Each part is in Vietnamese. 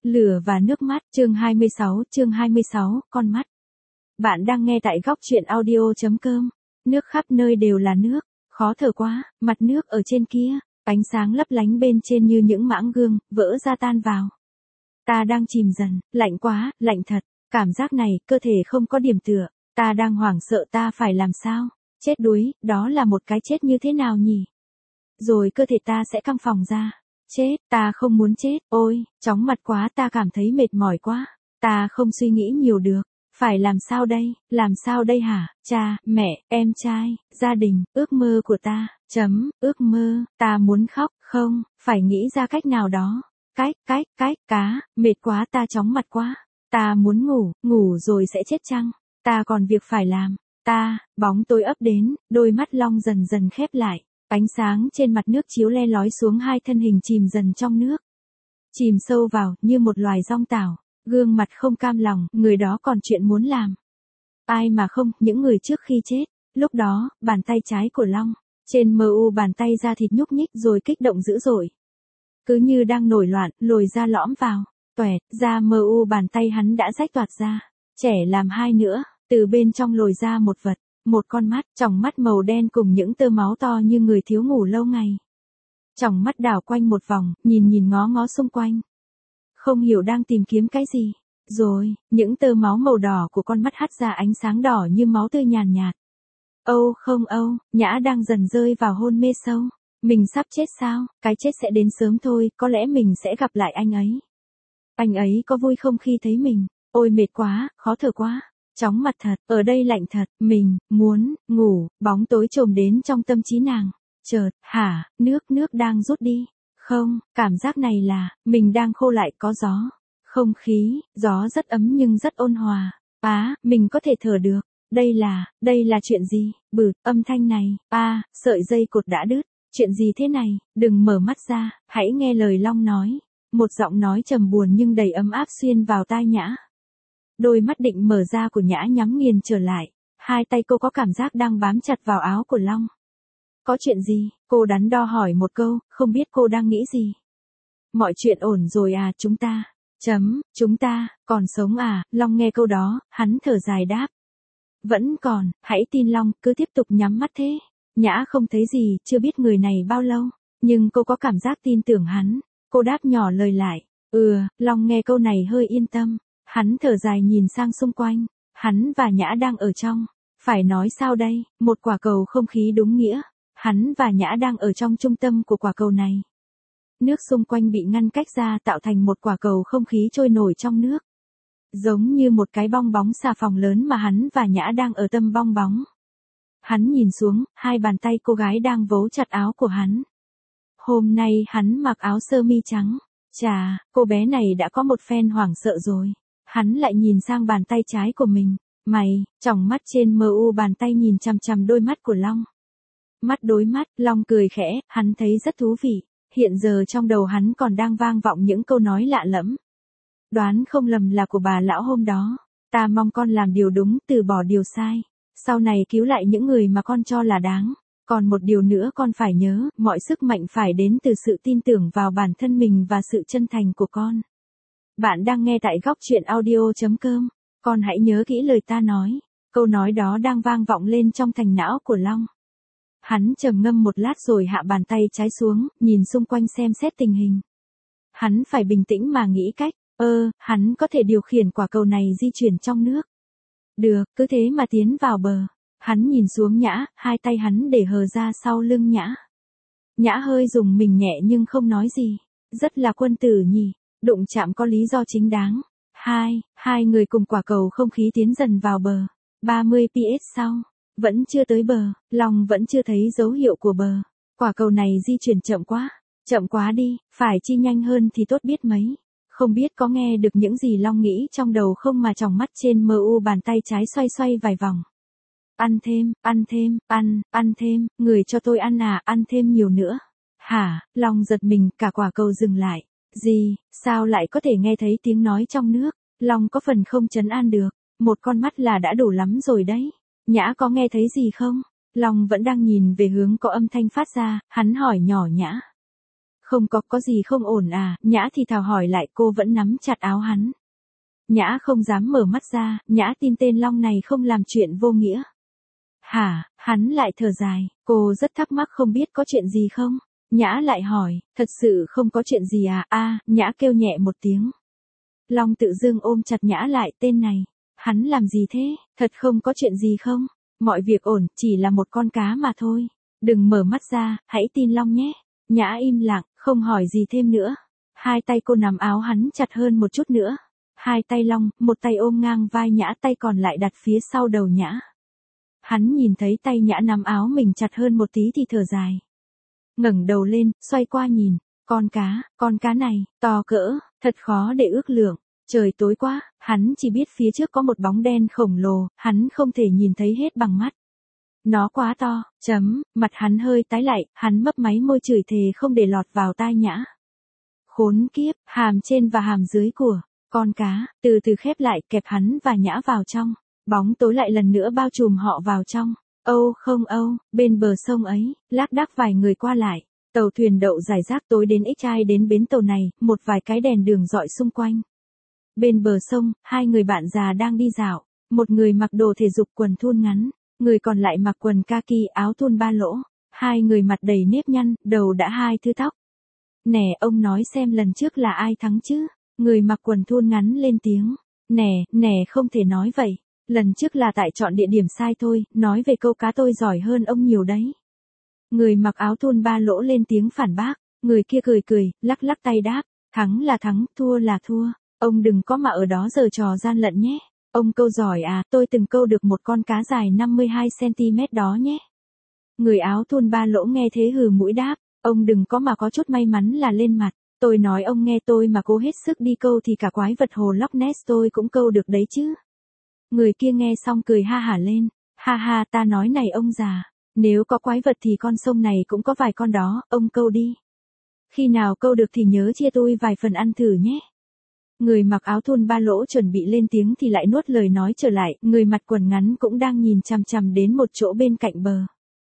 Lửa và nước mắt, chương 26, con mắt. Bạn đang nghe tại góc truyện audio.com. Nước khắp nơi đều là nước, khó thở quá, mặt nước ở trên kia, ánh sáng lấp lánh bên trên như những mãng gương, vỡ ra tan vào. Ta đang chìm dần, lạnh quá, lạnh thật, cảm giác này, cơ thể không có điểm tựa, ta đang hoảng sợ ta phải làm sao, chết đuối, đó là một cái chết như thế nào nhỉ? Rồi cơ thể ta sẽ căng phòng ra. Chết, ta không muốn chết, ôi, chóng mặt quá, ta cảm thấy mệt mỏi quá, ta không suy nghĩ nhiều được, phải làm sao đây hả, cha, mẹ, em trai, gia đình, ước mơ của ta, ước mơ, ta muốn khóc, không, phải nghĩ ra cách nào đó, cá, mệt quá, ta chóng mặt quá, ta muốn ngủ rồi sẽ chết chăng, ta còn việc phải làm, bóng tối ấp đến, đôi mắt Long dần dần khép lại. Ánh sáng trên mặt nước chiếu le lói xuống hai thân hình chìm dần trong nước. Chìm sâu vào, như một loài dong tảo, gương mặt không cam lòng, người đó còn chuyện muốn làm. Ai mà không, những người trước khi chết. Lúc đó, bàn tay trái của Long, trên mờ u bàn tay da thịt nhúc nhích rồi kích động dữ dội. Cứ như đang nổi loạn, lồi ra lõm vào, toẹt, da mờ u bàn tay hắn đã rách toạc ra. Trẻ làm hai nữa, từ bên trong lồi ra một vật. Một con mắt, tròng mắt màu đen cùng những tơ máu to như người thiếu ngủ lâu ngày. Tròng mắt đảo quanh một vòng, nhìn ngó xung quanh. Không hiểu đang tìm kiếm cái gì. Rồi, những tơ máu màu đỏ của con mắt hắt ra ánh sáng đỏ như máu tươi nhàn nhạt. Âu, Nhã đang dần rơi vào hôn mê sâu. Mình sắp chết sao, cái chết sẽ đến sớm thôi, có lẽ mình sẽ gặp lại anh ấy. Anh ấy có vui không khi thấy mình? Ôi mệt quá, khó thở quá. Chóng mặt thật, ở đây lạnh thật, mình, muốn, ngủ, bóng tối trồm đến trong tâm trí nàng. Chợt, nước đang rút đi. Không, cảm giác này là, mình đang khô lại có gió. Không khí, gió rất ấm nhưng rất ôn hòa. Mình có thể thở được. Đây là chuyện gì? Âm thanh này, sợi dây cột đã đứt. Chuyện gì thế này? Đừng mở mắt ra, hãy nghe lời Long nói. Một giọng nói trầm buồn nhưng đầy ấm áp xuyên vào tai Nhã. Đôi mắt định mở ra của Nhã nhắm nghiền trở lại, hai tay cô có cảm giác đang bám chặt vào áo của Long. Có chuyện gì? Cô đắn đo hỏi một câu, không biết cô đang nghĩ gì. Mọi chuyện ổn rồi à, chúng ta, còn sống à, Long nghe câu đó, hắn thở dài đáp. Vẫn còn, hãy tin Long, cứ tiếp tục nhắm mắt thế. Nhã không thấy gì, chưa biết người này bao lâu, nhưng cô có cảm giác tin tưởng hắn, cô đáp nhỏ lời lại. Long nghe câu này hơi yên tâm. Hắn thở dài nhìn sang xung quanh, hắn và Nhã đang ở trong, phải nói sao đây, một quả cầu không khí đúng nghĩa, hắn và Nhã đang ở trong trung tâm của quả cầu này. Nước xung quanh bị ngăn cách ra tạo thành một quả cầu không khí trôi nổi trong nước. Giống như một cái bong bóng xà phòng lớn mà hắn và Nhã đang ở tâm bong bóng. Hắn nhìn xuống, hai bàn tay cô gái đang vấu chặt áo của hắn. Hôm nay hắn mặc áo sơ mi trắng, chà, cô bé này đã có một phen hoảng sợ rồi. Hắn lại nhìn sang bàn tay trái của mình. Tròng mắt trên mờ u bàn tay nhìn chằm chằm đôi mắt của Long. Mắt đối mắt, Long cười khẽ, hắn thấy rất thú vị. Hiện giờ trong đầu hắn còn đang vang vọng những câu nói lạ lẫm. Đoán không lầm là của bà lão hôm đó. Ta mong con làm điều đúng, từ bỏ điều sai. Sau này cứu lại những người mà con cho là đáng. Còn một điều nữa con phải nhớ, mọi sức mạnh phải đến từ sự tin tưởng vào bản thân mình và sự chân thành của con. Bạn đang nghe tại góc truyện audio.com. Con hãy nhớ kỹ lời ta nói. Câu nói đó đang vang vọng lên trong thành não của Long. Hắn trầm ngâm một lát rồi hạ bàn tay trái xuống, nhìn xung quanh xem xét tình hình. Hắn phải bình tĩnh mà nghĩ cách. Hắn có thể điều khiển quả cầu này di chuyển trong nước. Được, cứ thế mà tiến vào bờ. Hắn nhìn xuống Nhã, hai tay hắn để hờ ra sau lưng Nhã. Nhã hơi rùng mình nhẹ nhưng không nói gì. Rất là quân tử nhỉ. Đụng chạm có lý do chính đáng. Hai người cùng quả cầu không khí tiến dần vào bờ. 30 PS sau, vẫn chưa tới bờ, Long vẫn chưa thấy dấu hiệu của bờ. Quả cầu này di chuyển chậm quá đi, phải chi nhanh hơn thì tốt biết mấy. Không biết có nghe được những gì Long nghĩ trong đầu không mà tròng mắt trên mờ u bàn tay trái xoay vài vòng. Ăn thêm, người cho tôi ăn à, ăn thêm nhiều nữa. Hả, Long giật mình, cả quả cầu dừng lại. Gì, sao lại có thể nghe thấy tiếng nói trong nước? Long có phần không trấn an được, một con mắt là đã đủ lắm rồi đấy. Nhã có nghe thấy gì không? Long vẫn đang nhìn về hướng có âm thanh phát ra, hắn hỏi nhỏ Nhã. Không có gì không ổn à, Nhã thì thào hỏi lại, cô vẫn nắm chặt áo hắn. Nhã không dám mở mắt ra, Nhã tin tên Long này không làm chuyện vô nghĩa. Hả, hắn lại thở dài, cô rất thắc mắc không biết có chuyện gì không? Nhã lại hỏi, thật sự không có chuyện gì à, Nhã kêu nhẹ một tiếng. Long tự dưng ôm chặt Nhã lại, tên này, hắn làm gì thế, thật không có chuyện gì không? Mọi việc ổn, chỉ là một con cá mà thôi. Đừng mở mắt ra, hãy tin Long nhé. Nhã im lặng, không hỏi gì thêm nữa. Hai tay cô nắm áo hắn chặt hơn một chút nữa. Hai tay Long, một tay ôm ngang vai Nhã, tay còn lại đặt phía sau đầu Nhã. Hắn nhìn thấy tay Nhã nắm áo mình chặt hơn một tí thì thở dài. Ngẩng đầu lên, xoay qua nhìn. Con cá này, to cỡ, thật khó để ước lượng. Trời tối quá, hắn chỉ biết phía trước có một bóng đen khổng lồ, hắn không thể nhìn thấy hết bằng mắt. Nó quá to, mặt hắn hơi tái lại, hắn mấp máy môi chửi thề không để lọt vào tai Nhã. Khốn kiếp, hàm trên và hàm dưới của con cá, từ từ khép lại, kẹp hắn và Nhã vào trong. Bóng tối lại lần nữa bao trùm họ vào trong. Bên bờ sông ấy, lác đác vài người qua lại. Tàu thuyền đậu rải rác, tối đến ít ai đến bến tàu này, một vài cái đèn đường rọi xung quanh. Bên bờ sông, hai người bạn già đang đi dạo. Một người mặc đồ thể dục quần thun ngắn, người còn lại mặc quần kaki áo thun ba lỗ. Hai người mặt đầy nếp nhăn, đầu đã hai thứ tóc. Nè, ông nói xem lần trước là ai thắng chứ? Người mặc quần thun ngắn lên tiếng. Nè, không thể nói vậy. Lần trước là tại chọn địa điểm sai thôi, nói về câu cá tôi giỏi hơn ông nhiều đấy. Người mặc áo thun ba lỗ lên tiếng phản bác, người kia cười, lắc lắc tay đáp, thắng là thắng, thua là thua, ông đừng có mà ở đó giở trò gian lận nhé. Ông câu giỏi à, tôi từng câu được một con cá dài 52cm đó nhé. Người áo thun ba lỗ nghe thế hừ mũi đáp, ông đừng có mà có chút may mắn là lên mặt, tôi nói ông nghe tôi mà cố hết sức đi câu thì cả quái vật hồ Loch Ness tôi cũng câu được đấy chứ. Người kia nghe xong cười ha hả lên, ha, ta nói này ông già, nếu có quái vật thì con sông này cũng có vài con đó, ông câu đi. Khi nào câu được thì nhớ chia tôi vài phần ăn thử nhé. Người mặc áo thun ba lỗ chuẩn bị lên tiếng thì lại nuốt lời nói trở lại, người mặc quần ngắn cũng đang nhìn chằm chằm đến một chỗ bên cạnh bờ.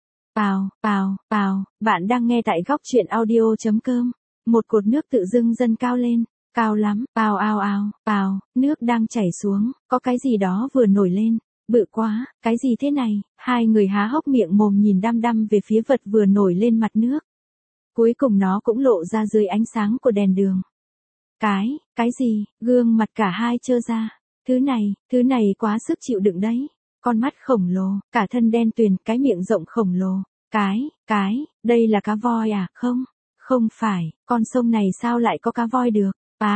Pào, bạn đang nghe tại góc truyện audio.com. Một cột nước tự dưng dâng cao lên, cao lắm, pào, nước đang chảy xuống, có cái gì đó vừa nổi lên, bự quá, cái gì thế này, hai người há hốc miệng mồm nhìn đăm đăm về phía vật vừa nổi lên mặt nước. Cuối cùng nó cũng lộ ra dưới ánh sáng của đèn đường. Cái gì, gương mặt cả hai trơ ra, thứ này quá sức chịu đựng đấy, con mắt khổng lồ, cả thân đen tuyền, cái miệng rộng khổng lồ, đây là cá voi à, không phải, con sông này sao lại có cá voi được,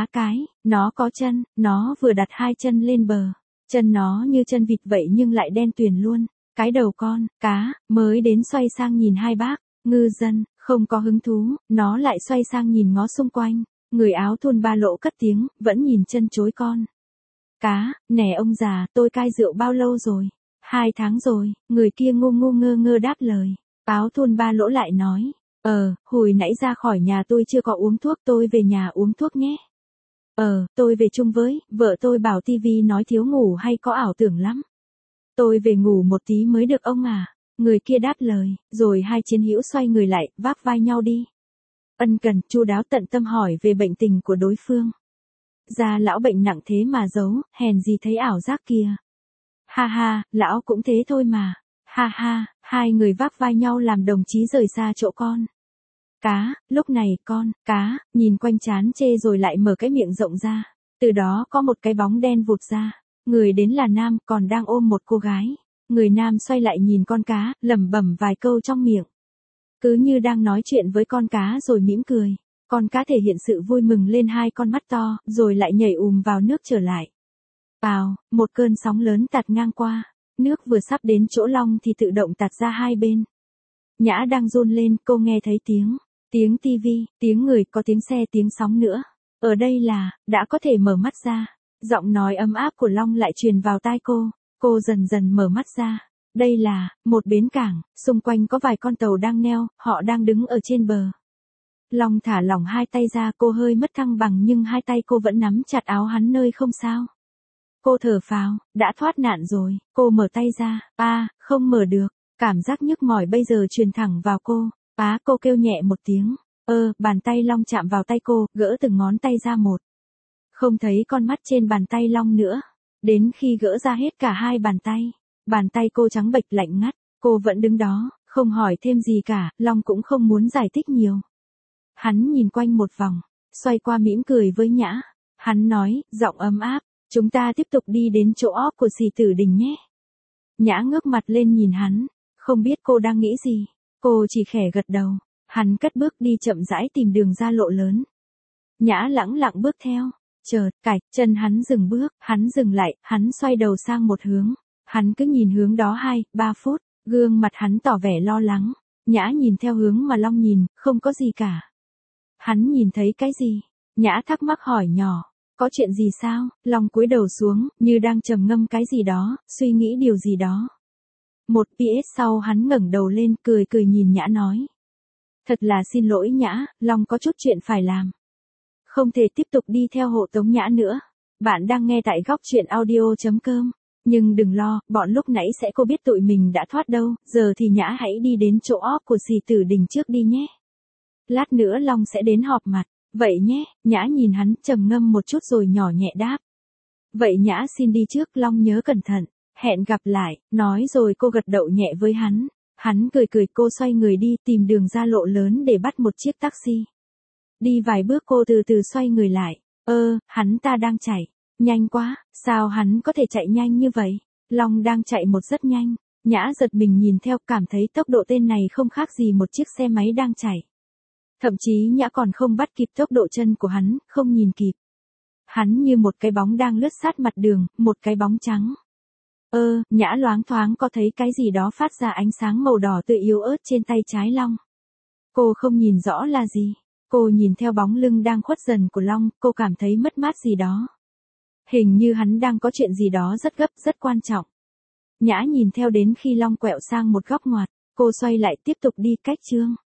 nó có chân, nó vừa đặt hai chân lên bờ, chân nó như chân vịt vậy nhưng lại đen tuyền luôn, cái đầu con, cá, mới đến xoay sang nhìn hai bác, ngư dân, không có hứng thú, nó lại xoay sang nhìn ngó xung quanh, người áo thun ba lỗ cất tiếng, vẫn nhìn chân chối con. Cá, nè ông già, tôi cai rượu bao lâu rồi? 2 tháng rồi, người kia ngu ngơ đáp lời. Áo thun ba lỗ lại nói, hồi nãy ra khỏi nhà tôi chưa có uống thuốc, tôi về nhà uống thuốc nhé. Tôi về chung với, vợ tôi bảo tivi nói thiếu ngủ hay có ảo tưởng lắm. Tôi về ngủ một tí mới được ông à. Người kia đáp lời, rồi hai chiến hữu xoay người lại, vác vai nhau đi. Ân cần, chu đáo tận tâm hỏi về bệnh tình của đối phương. Gia lão bệnh nặng thế mà giấu, hèn gì thấy ảo giác kìa. Ha, lão cũng thế thôi mà. Ha, hai người vác vai nhau làm đồng chí rời xa chỗ con. Cá, lúc này con, cá, nhìn quanh chán chê rồi lại mở cái miệng rộng ra. Từ đó có một cái bóng đen vụt ra. Người đến là nam, còn đang ôm một cô gái. Người nam xoay lại nhìn con cá, lẩm bẩm vài câu trong miệng. Cứ như đang nói chuyện với con cá rồi mỉm cười. Con cá thể hiện sự vui mừng lên hai con mắt to, rồi lại nhảy vào nước trở lại. Một cơn sóng lớn tạt ngang qua. Nước vừa sắp đến chỗ Long thì tự động tạt ra hai bên. Nhã đang run lên, cô nghe thấy tiếng tivi, tiếng người, có tiếng xe, tiếng sóng nữa. Ở đây là, đã có thể mở mắt ra. Giọng nói ấm áp của Long lại truyền vào tai cô. Cô dần dần mở mắt ra. Đây là, một bến cảng, xung quanh có vài con tàu đang neo, họ đang đứng ở trên bờ. Long thả lỏng hai tay ra, cô hơi mất thăng bằng nhưng hai tay cô vẫn nắm chặt áo hắn nơi không sao. Cô thở phào, đã thoát nạn rồi, cô mở tay ra, không mở được, cảm giác nhức mỏi bây giờ truyền thẳng vào cô. Cô kêu nhẹ một tiếng, Bàn tay Long chạm vào tay cô, gỡ từng ngón tay ra một. Không thấy con mắt trên bàn tay Long nữa. Đến khi gỡ ra hết cả hai bàn tay cô trắng bệch lạnh ngắt, cô vẫn đứng đó, không hỏi thêm gì cả, Long cũng không muốn giải thích nhiều. Hắn nhìn quanh một vòng, xoay qua mỉm cười với Nhã. Hắn nói, giọng ấm áp, chúng ta tiếp tục đi đến chỗ óp của Sĩ Tử Đình nhé. Nhã ngước mặt lên nhìn hắn, không biết cô đang nghĩ gì, cô chỉ khẽ gật đầu. Hắn cất bước đi chậm rãi tìm đường ra lộ lớn. Nhã lẳng lặng bước theo, chợt, chân hắn dừng bước, hắn dừng lại, hắn xoay đầu sang một hướng. Hắn cứ nhìn hướng đó 2-3 phút, gương mặt hắn tỏ vẻ lo lắng. Nhã nhìn theo hướng mà Long nhìn, không có gì cả. Hắn nhìn thấy cái gì? Nhã thắc mắc hỏi nhỏ, có chuyện gì sao? Long cúi đầu xuống, như đang trầm ngâm cái gì đó, suy nghĩ điều gì đó. Một PS sau hắn ngẩng đầu lên, cười nhìn Nhã nói. Thật là xin lỗi Nhã, Long có chút chuyện phải làm. Không thể tiếp tục đi theo hộ tống Nhã nữa. Bạn đang nghe tại góc truyện audio.com. Nhưng đừng lo, bọn lúc nãy sẽ cô biết tụi mình đã thoát đâu, giờ thì Nhã hãy đi đến chỗ óp của Sĩ Tử Đình trước đi nhé. Lát nữa Long sẽ đến họp mặt, vậy nhé. Nhã nhìn hắn trầm ngâm một chút rồi nhỏ nhẹ đáp. Vậy Nhã xin đi trước, Long nhớ cẩn thận, hẹn gặp lại, nói rồi cô gật đầu nhẹ với hắn. Hắn cười cô xoay người đi tìm đường ra lộ lớn để bắt một chiếc taxi. Đi vài bước cô từ từ xoay người lại, hắn ta đang chạy. Nhanh quá, sao hắn có thể chạy nhanh như vậy? Long đang chạy một rất nhanh. Nhã giật mình nhìn theo, cảm thấy tốc độ tên này không khác gì một chiếc xe máy đang chạy. Thậm chí Nhã còn không bắt kịp tốc độ chân của hắn, không nhìn kịp. Hắn như một cái bóng đang lướt sát mặt đường, một cái bóng trắng. Nhã loáng thoáng có thấy cái gì đó phát ra ánh sáng màu đỏ tươi yếu ớt trên tay trái Long. Cô không nhìn rõ là gì. Cô nhìn theo bóng lưng đang khuất dần của Long, cô cảm thấy mất mát gì đó. Hình như hắn đang có chuyện gì đó rất gấp, rất quan trọng. Nhã nhìn theo đến khi Long quẹo sang một góc ngoặt, cô xoay lại tiếp tục đi cách Trương.